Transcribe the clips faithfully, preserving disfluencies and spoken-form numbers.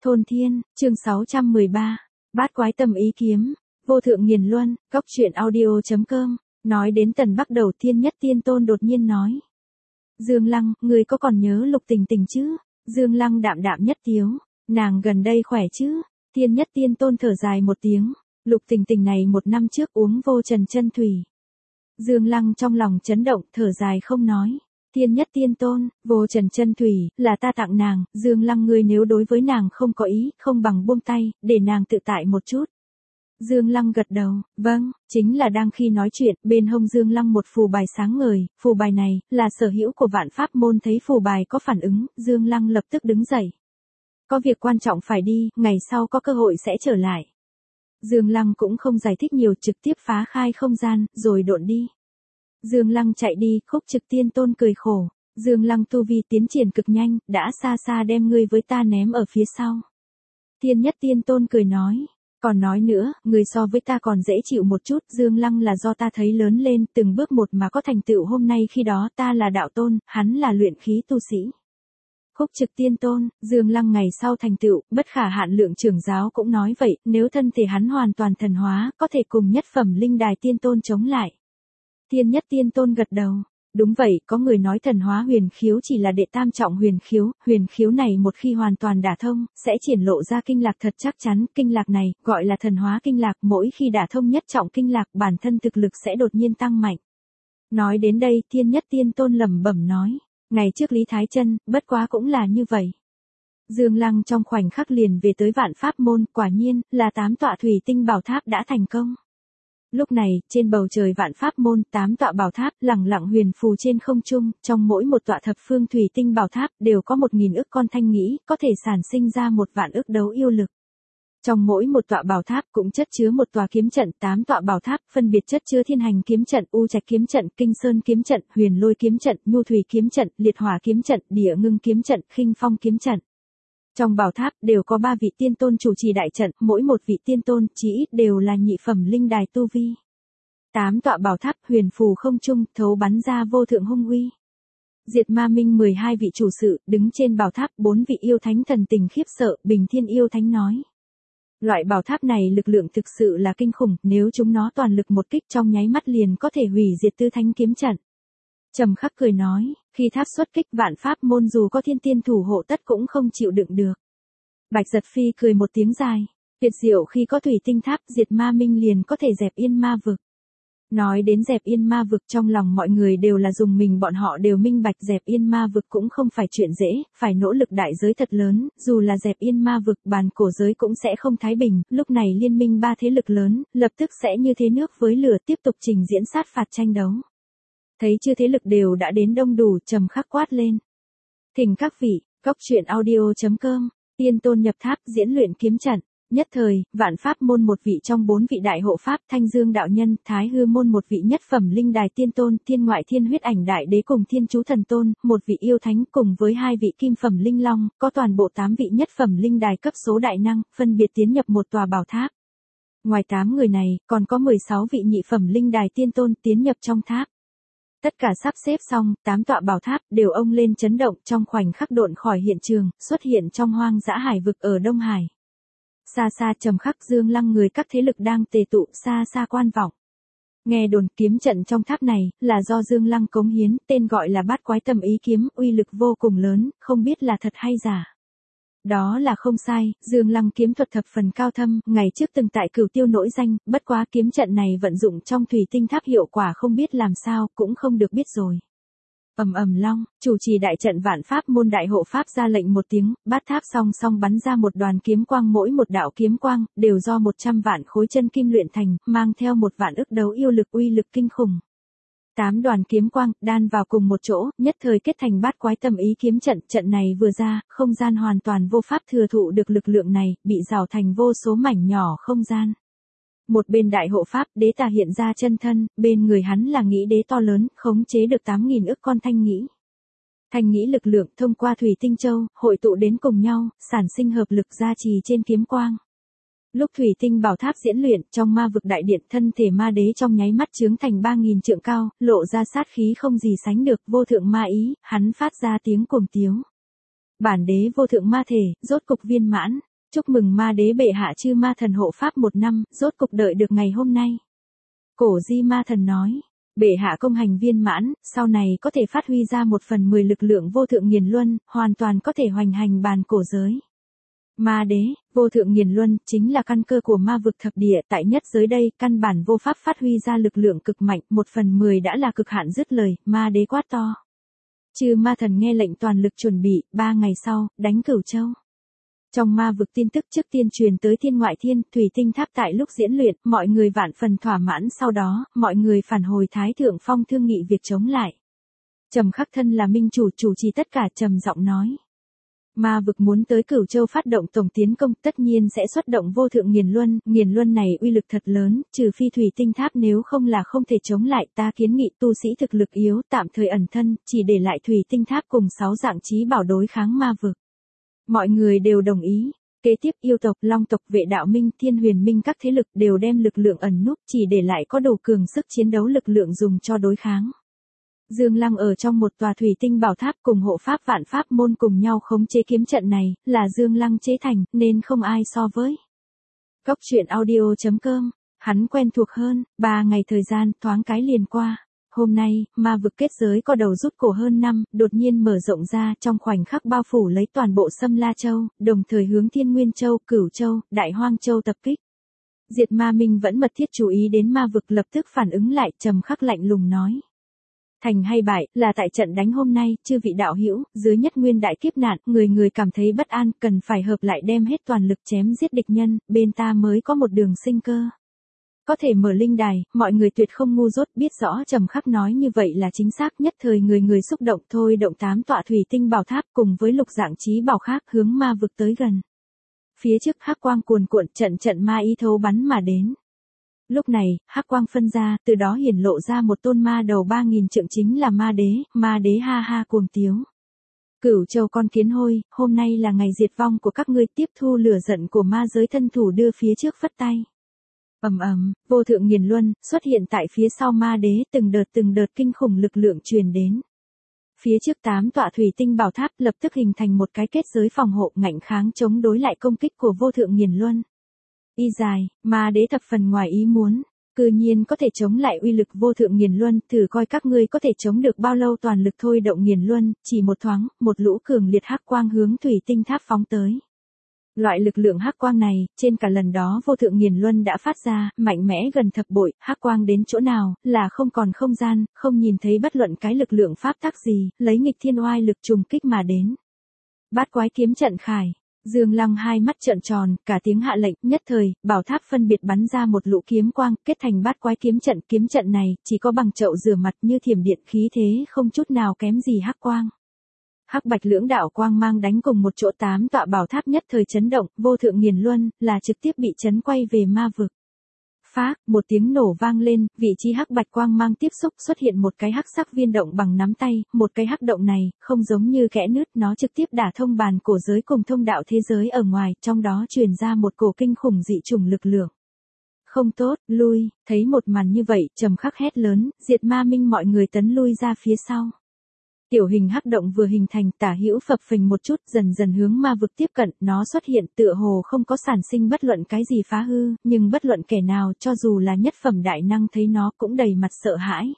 Thôn Thiên, chương sáu trăm mười ba, Bát Quái Tâm Ý Kiếm, vô thượng nghiền luân, cốc truyện audio.com, nói đến Tần Bắc đầu Thiên Nhất Tiên Tôn đột nhiên nói. Dương Lăng, người có còn nhớ Lục Tình Tình chứ? Dương Lăng đạm đạm nhất tiếu, nàng gần đây khỏe chứ? Thiên Nhất Tiên Tôn thở dài một tiếng, Lục Tình Tình này một năm trước uống vô trần chân thủy. Dương Lăng trong lòng chấn động, thở dài không nói. Thiên Nhất Tiên Tôn, vô trần chân thủy, là ta tặng nàng, Dương Lăng ngươi nếu đối với nàng không có ý, không bằng buông tay, để nàng tự tại một chút. Dương Lăng gật đầu, vâng, chính là đang khi nói chuyện, bên hông Dương Lăng một phù bài sáng ngời, phù bài này, là sở hữu của Vạn Pháp môn thấy phù bài có phản ứng, Dương Lăng lập tức đứng dậy. Có việc quan trọng phải đi, ngày sau có cơ hội sẽ trở lại. Dương Lăng cũng không giải thích nhiều, trực tiếp phá khai không gian, rồi độn đi. Dương Lăng chạy đi, Khúc Trực Tiên Tôn cười khổ. Dương Lăng tu vi tiến triển cực nhanh, đã xa xa đem ngươi với ta ném ở phía sau. Thiên Nhất Tiên Tôn cười nói. Còn nói nữa, người so với ta còn dễ chịu một chút, Dương Lăng là do ta thấy lớn lên, từng bước một mà có thành tựu hôm nay, khi đó ta là đạo tôn, hắn là luyện khí tu sĩ. Khúc Trực Tiên Tôn, Dương Lăng ngày sau thành tựu, bất khả hạn lượng trưởng giáo cũng nói vậy, nếu thân thể hắn hoàn toàn thần hóa, có thể cùng nhất phẩm linh đài tiên tôn chống lại. Thiên Nhất Tiên Tôn gật đầu. Đúng vậy, có người nói thần hóa huyền khiếu chỉ là đệ tam trọng huyền khiếu, huyền khiếu này một khi hoàn toàn đả thông, sẽ triển lộ ra kinh lạc thật chắc chắn, kinh lạc này, gọi là thần hóa kinh lạc, mỗi khi đả thông nhất trọng kinh lạc, bản thân thực lực sẽ đột nhiên tăng mạnh. Nói đến đây, Thiên Nhất Tiên Tôn lẩm bẩm nói, ngày trước Lý Thái Chân, bất quá cũng là như vậy. Dương Lăng trong khoảnh khắc liền về tới Vạn Pháp môn, quả nhiên, là tám tọa thủy tinh bảo tháp đã thành công. Lúc này, trên bầu trời Vạn Pháp môn, tám tọa bảo tháp lẳng lặng huyền phù trên không trung, trong mỗi một tọa thập phương thủy tinh bảo tháp đều có một nghìn ức con thanh nghĩ, có thể sản sinh ra một vạn ức đấu yêu lực. Trong mỗi một tọa bảo tháp cũng chất chứa một tòa kiếm trận, tám tọa bảo tháp phân biệt chất chứa Thiên Hành kiếm trận, U Trạch kiếm trận, Kinh Sơn kiếm trận, Huyền Lôi kiếm trận, Nhu Thủy kiếm trận, Liệt Hỏa kiếm trận, Địa Ngưng kiếm trận, Khinh Phong kiếm trận. Trong bảo tháp đều có ba vị tiên tôn chủ trì đại trận, mỗi một vị tiên tôn chỉ ít đều là nhị phẩm linh đài tu vi. Tám tọa bảo tháp huyền phù không trung, thấu bắn ra vô thượng hung uy. Diệt Ma Minh mười hai vị chủ sự, đứng trên bảo tháp, bốn vị yêu thánh thần tình khiếp sợ, Bình Thiên yêu thánh nói. Loại bảo tháp này lực lượng thực sự là kinh khủng, nếu chúng nó toàn lực một kích trong nháy mắt liền có thể hủy diệt Tứ Thánh kiếm trận. Trầm Khắc cười nói, khi tháp xuất kích Vạn Pháp môn dù có thiên tiên thủ hộ tất cũng không chịu đựng được. Bạch Giật Phi cười một tiếng dài, tuyệt diệu khi có thủy tinh tháp diệt ma minh liền có thể dẹp yên ma vực. Nói đến dẹp yên ma vực trong lòng mọi người đều là dùng mình, bọn họ đều minh bạch dẹp yên ma vực cũng không phải chuyện dễ, phải nỗ lực đại giới thật lớn, dù là dẹp yên ma vực bàn cổ giới cũng sẽ không thái bình, lúc này liên minh ba thế lực lớn, lập tức sẽ như thế nước với lửa tiếp tục trình diễn sát phạt tranh đấu. Thấy chưa thế lực đều đã đến đông đủ, Trầm Khắc quát lên. Thỉnh các vị, cốc truyện audio.com, tiên tôn nhập tháp diễn luyện kiếm trận. Nhất thời, Vạn Pháp môn một vị trong bốn vị đại hộ pháp, Thanh Dương đạo nhân, Thái Hư môn một vị nhất phẩm linh đài tiên tôn, Thiên Ngoại Thiên Huyết Ảnh đại đế cùng Thiên Chú thần tôn, một vị yêu thánh cùng với hai vị kim phẩm linh long, có toàn bộ tám vị nhất phẩm linh đài cấp số đại năng, phân biệt tiến nhập một tòa bảo tháp. Ngoài tám người này, còn có mười sáu vị nhị phẩm linh đài tiên tôn tiến nhập trong tháp. Tất cả sắp xếp xong, tám tọa bảo tháp đều ông lên chấn động, trong khoảnh khắc độn khỏi hiện trường, xuất hiện trong hoang dã hải vực ở Đông Hải. Xa xa Trầm Khắc, Dương Lăng người các thế lực đang tề tụ, xa xa quan vọng. Nghe đồn kiếm trận trong tháp này, là do Dương Lăng cống hiến, tên gọi là Bát Quái Tâm Ý Kiếm, uy lực vô cùng lớn, không biết là thật hay giả. Đó là không sai, Dương Lăng kiếm thuật thập phần cao thâm, ngày trước từng tại Cửu Tiêu nổi danh, bất quá kiếm trận này vận dụng trong thủy tinh tháp hiệu quả không biết làm sao, cũng không được biết rồi. Ầm ầm long, chủ trì đại trận Vạn Pháp môn đại hộ pháp ra lệnh một tiếng, bát tháp song song bắn ra một đoàn kiếm quang, mỗi một đạo kiếm quang đều do một trăm vạn khối chân kim luyện thành, mang theo một vạn ức đấu yêu lực, uy lực kinh khủng. Tám đoàn kiếm quang đan vào cùng một chỗ, nhất thời kết thành Bát Quái Tâm Ý kiếm trận, trận này vừa ra, không gian hoàn toàn vô pháp thừa thụ được lực lượng này, bị rào thành vô số mảnh nhỏ không gian. Một bên đại hộ pháp, Đế Tà hiện ra chân thân, bên người hắn là nghĩ đế to lớn, khống chế được tám nghìn ức con thanh nghĩ. Thanh nghĩ lực lượng thông qua thủy tinh châu, hội tụ đến cùng nhau, sản sinh hợp lực gia trì trên kiếm quang. Lúc thủy tinh bảo tháp diễn luyện, trong ma vực đại điện, thân thể ma đế trong nháy mắt chướng thành ba nghìn trượng cao, lộ ra sát khí không gì sánh được, vô thượng ma ý, hắn phát ra tiếng cuồng tiếu. Bản đế vô thượng ma thể, rốt cục viên mãn. Chúc mừng ma đế bệ hạ chư ma thần hộ pháp một năm, rốt cục đợi được ngày hôm nay. Cổ Di ma thần nói, bệ hạ công hành viên mãn, sau này có thể phát huy ra một phần mười lực lượng vô thượng nghiền luân, hoàn toàn có thể hoành hành bàn cổ giới. Ma đế, vô thượng nghiền luân, chính là căn cơ của ma vực thập địa, tại nhất giới đây, căn bản vô pháp phát huy ra lực lượng cực mạnh, một phần mười đã là cực hạn dứt lời, ma đế quát to. Chư ma thần nghe lệnh toàn lực chuẩn bị, ba ngày sau, đánh Cửu Châu. Trong ma vực tin tức trước tiên truyền tới thiên ngoại thiên, thủy tinh tháp tại lúc diễn luyện, mọi người vạn phần thỏa mãn, sau đó, mọi người phản hồi Thái Thượng Phong thương nghị việc chống lại. Trầm Khắc thân là minh chủ chủ trì tất cả, trầm giọng nói. Ma vực muốn tới Cửu Châu phát động tổng tiến công, tất nhiên sẽ xuất động vô thượng nghiền luân, nghiền luân này uy lực thật lớn, trừ phi thủy tinh tháp nếu không là không thể chống lại, ta kiến nghị tu sĩ thực lực yếu tạm thời ẩn thân, chỉ để lại thủy tinh tháp cùng sáu dạng chí bảo đối kháng ma vực. Mọi người đều đồng ý. Kế tiếp yêu tộc, long tộc, vệ đạo minh, thiên huyền minh các thế lực đều đem lực lượng ẩn núp, chỉ để lại có đủ cường sức chiến đấu lực lượng dùng cho đối kháng. Dương Lăng ở trong một tòa thủy tinh bảo tháp cùng hộ pháp vạn pháp môn cùng nhau khống chế kiếm trận này, là Dương Lăng chế thành, nên không ai so với. Cốc truyện audio chấm com, hắn quen thuộc hơn, ba ngày thời gian, thoáng cái liền qua. Hôm nay, ma vực kết giới có đầu rút cổ hơn năm, đột nhiên mở rộng ra trong khoảnh khắc bao phủ lấy toàn bộ Sâm La Châu, đồng thời hướng Thiên Nguyên Châu, Cửu Châu, Đại Hoang Châu tập kích. Diệt Ma Minh vẫn mật thiết chú ý đến ma vực lập tức phản ứng lại, trầm khắc lạnh lùng nói. Thành hay bại, là tại trận đánh hôm nay, chư vị đạo hữu, dưới nhất nguyên đại kiếp nạn, người người cảm thấy bất an, cần phải hợp lại đem hết toàn lực chém giết địch nhân, bên ta mới có một đường sinh cơ. Có thể mở linh đài, mọi người tuyệt không ngu dốt, biết rõ trầm khắc nói như vậy là chính xác, nhất thời người người xúc động thôi động tám tọa thủy tinh bảo tháp cùng với lục dạng chí bảo khác hướng ma vực tới gần. Phía trước hắc quang cuồn cuộn, trận trận ma ý thấu bắn mà đến. Lúc này, hắc quang phân ra, từ đó hiển lộ ra một tôn ma đầu ba nghìn trượng chính là ma đế, ma đế ha ha cuồng tiếu. Cửu Châu con kiến hôi, hôm nay là ngày diệt vong của các ngươi, tiếp thu lửa giận của ma giới thân thủ đưa phía trước phất tay. Ầm ầm, vô thượng nghiền luân xuất hiện tại phía sau ma đế, từng đợt từng đợt kinh khủng lực lượng truyền đến. Phía trước tám tọa thủy tinh bảo tháp lập tức hình thành một cái kết giới phòng hộ ngạnh kháng chống đối lại công kích của vô thượng nghiền luân. Y dài, ma đế thập phần ngoài ý muốn, cư nhiên có thể chống lại uy lực vô thượng nghiền luân, thử coi các ngươi có thể chống được bao lâu, toàn lực thôi động nghiền luân, chỉ một thoáng, một lũ cường liệt hắc quang hướng thủy tinh tháp phóng tới. Loại lực lượng hắc quang này, trên cả lần đó vô thượng nghiền luân đã phát ra, mạnh mẽ gần thập bội, hắc quang đến chỗ nào, là không còn không gian, không nhìn thấy bất luận cái lực lượng pháp tắc gì, lấy nghịch thiên oai lực trùng kích mà đến. Bát quái kiếm trận khải. Dương Lăng hai mắt trợn tròn, cả tiếng hạ lệnh, nhất thời, bảo tháp phân biệt bắn ra một lũ kiếm quang, kết thành bát quái kiếm trận, kiếm trận này, chỉ có bằng chậu rửa mặt như thiểm điện, khí thế không chút nào kém gì hắc quang. Hắc bạch lưỡng đạo quang mang đánh cùng một chỗ, tám tọa bảo tháp nhất thời chấn động, vô thượng nghiền luân, là trực tiếp bị chấn quay về ma vực. Phác, một tiếng nổ vang lên, vị trí hắc bạch quang mang tiếp xúc xuất hiện một cái hắc sắc viên động bằng nắm tay, một cái hắc động này, không giống như kẽ nứt, nó trực tiếp đả thông bàn cổ giới cùng thông đạo thế giới ở ngoài, trong đó truyền ra một cổ kinh khủng dị chủng lực lượng. Không tốt, lui, thấy một màn như vậy, trầm khắc hét lớn, diệt ma minh, mọi người tấn lui ra phía sau. Tiểu hình hắc động vừa hình thành, tả hữu phập phình một chút, dần dần hướng ma vực tiếp cận, nó xuất hiện tựa hồ không có sản sinh bất luận cái gì phá hư, nhưng bất luận kẻ nào cho dù là nhất phẩm đại năng thấy nó cũng đầy mặt sợ hãi.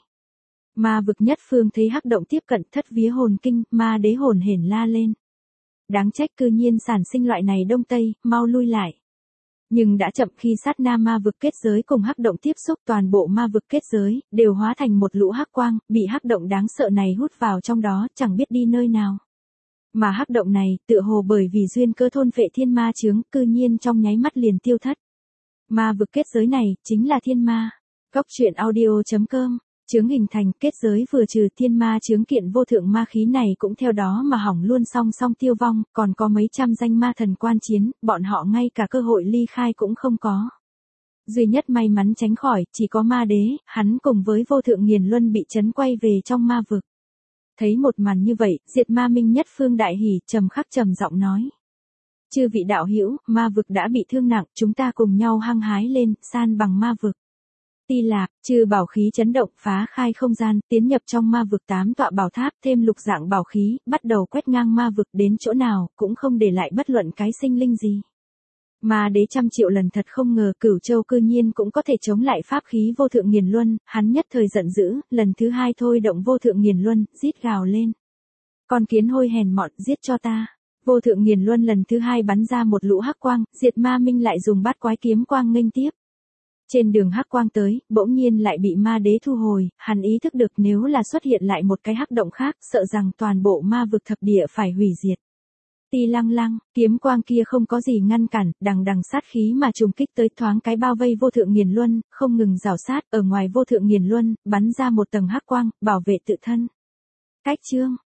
Ma vực nhất phương thấy hắc động tiếp cận, thất vía hồn kinh, ma đế hồn hển la lên. Đáng trách cư nhiên sản sinh loại này đông tây, mau lui lại. Nhưng đã chậm, khi sát na ma vực kết giới cùng hắc động tiếp xúc, toàn bộ ma vực kết giới đều hóa thành một lũ hắc quang, bị hắc động đáng sợ này hút vào trong đó, chẳng biết đi nơi nào. Mà hắc động này, tựa hồ bởi vì duyên cơ thôn phệ thiên ma chướng, cư nhiên trong nháy mắt liền tiêu thất. Ma vực kết giới này chính là thiên ma. Cốc truyện audio chấm com. Chướng hình thành, kết giới vừa trừ, thiên ma chướng kiện vô thượng ma khí này cũng theo đó mà hỏng luôn, song song tiêu vong, còn có mấy trăm danh ma thần quan chiến, bọn họ ngay cả cơ hội ly khai cũng không có. Duy nhất may mắn tránh khỏi, chỉ có ma đế, hắn cùng với vô thượng nghiền luân bị chấn quay về trong ma vực. Thấy một màn như vậy, diệt ma minh nhất phương đại hỉ, trầm khắc trầm giọng nói. Chư vị đạo hữu, ma vực đã bị thương nặng, chúng ta cùng nhau hăng hái lên, san bằng ma vực. Ti Lạc, trừ bảo khí chấn động, phá khai không gian, tiến nhập trong ma vực tám tọa bảo tháp, thêm lục dạng bảo khí, bắt đầu quét ngang ma vực, đến chỗ nào, cũng không để lại bất luận cái sinh linh gì. Ma đế trăm triệu lần thật không ngờ Cửu Châu cư nhiên cũng có thể chống lại pháp khí vô thượng nghiền luân, hắn nhất thời giận dữ, lần thứ hai thôi động vô thượng nghiền luân, rít gào lên. Con kiến hôi hèn mọn, giết cho ta. Vô thượng nghiền luân lần thứ hai bắn ra một lũ hắc quang, Diệt Ma Minh lại dùng bát quái kiếm quang nghênh tiếp. Trên đường hắc quang tới, bỗng nhiên lại bị ma đế thu hồi, hắn ý thức được nếu là xuất hiện lại một cái hắc động khác, sợ rằng toàn bộ ma vực thập địa phải hủy diệt. Ti lăng lăng, kiếm quang kia không có gì ngăn cản, đằng đằng sát khí mà trùng kích tới thoáng cái bao vây vô thượng nghiền luân, không ngừng rào sát, ở ngoài vô thượng nghiền luân, bắn ra một tầng hắc quang, bảo vệ tự thân. Cách chương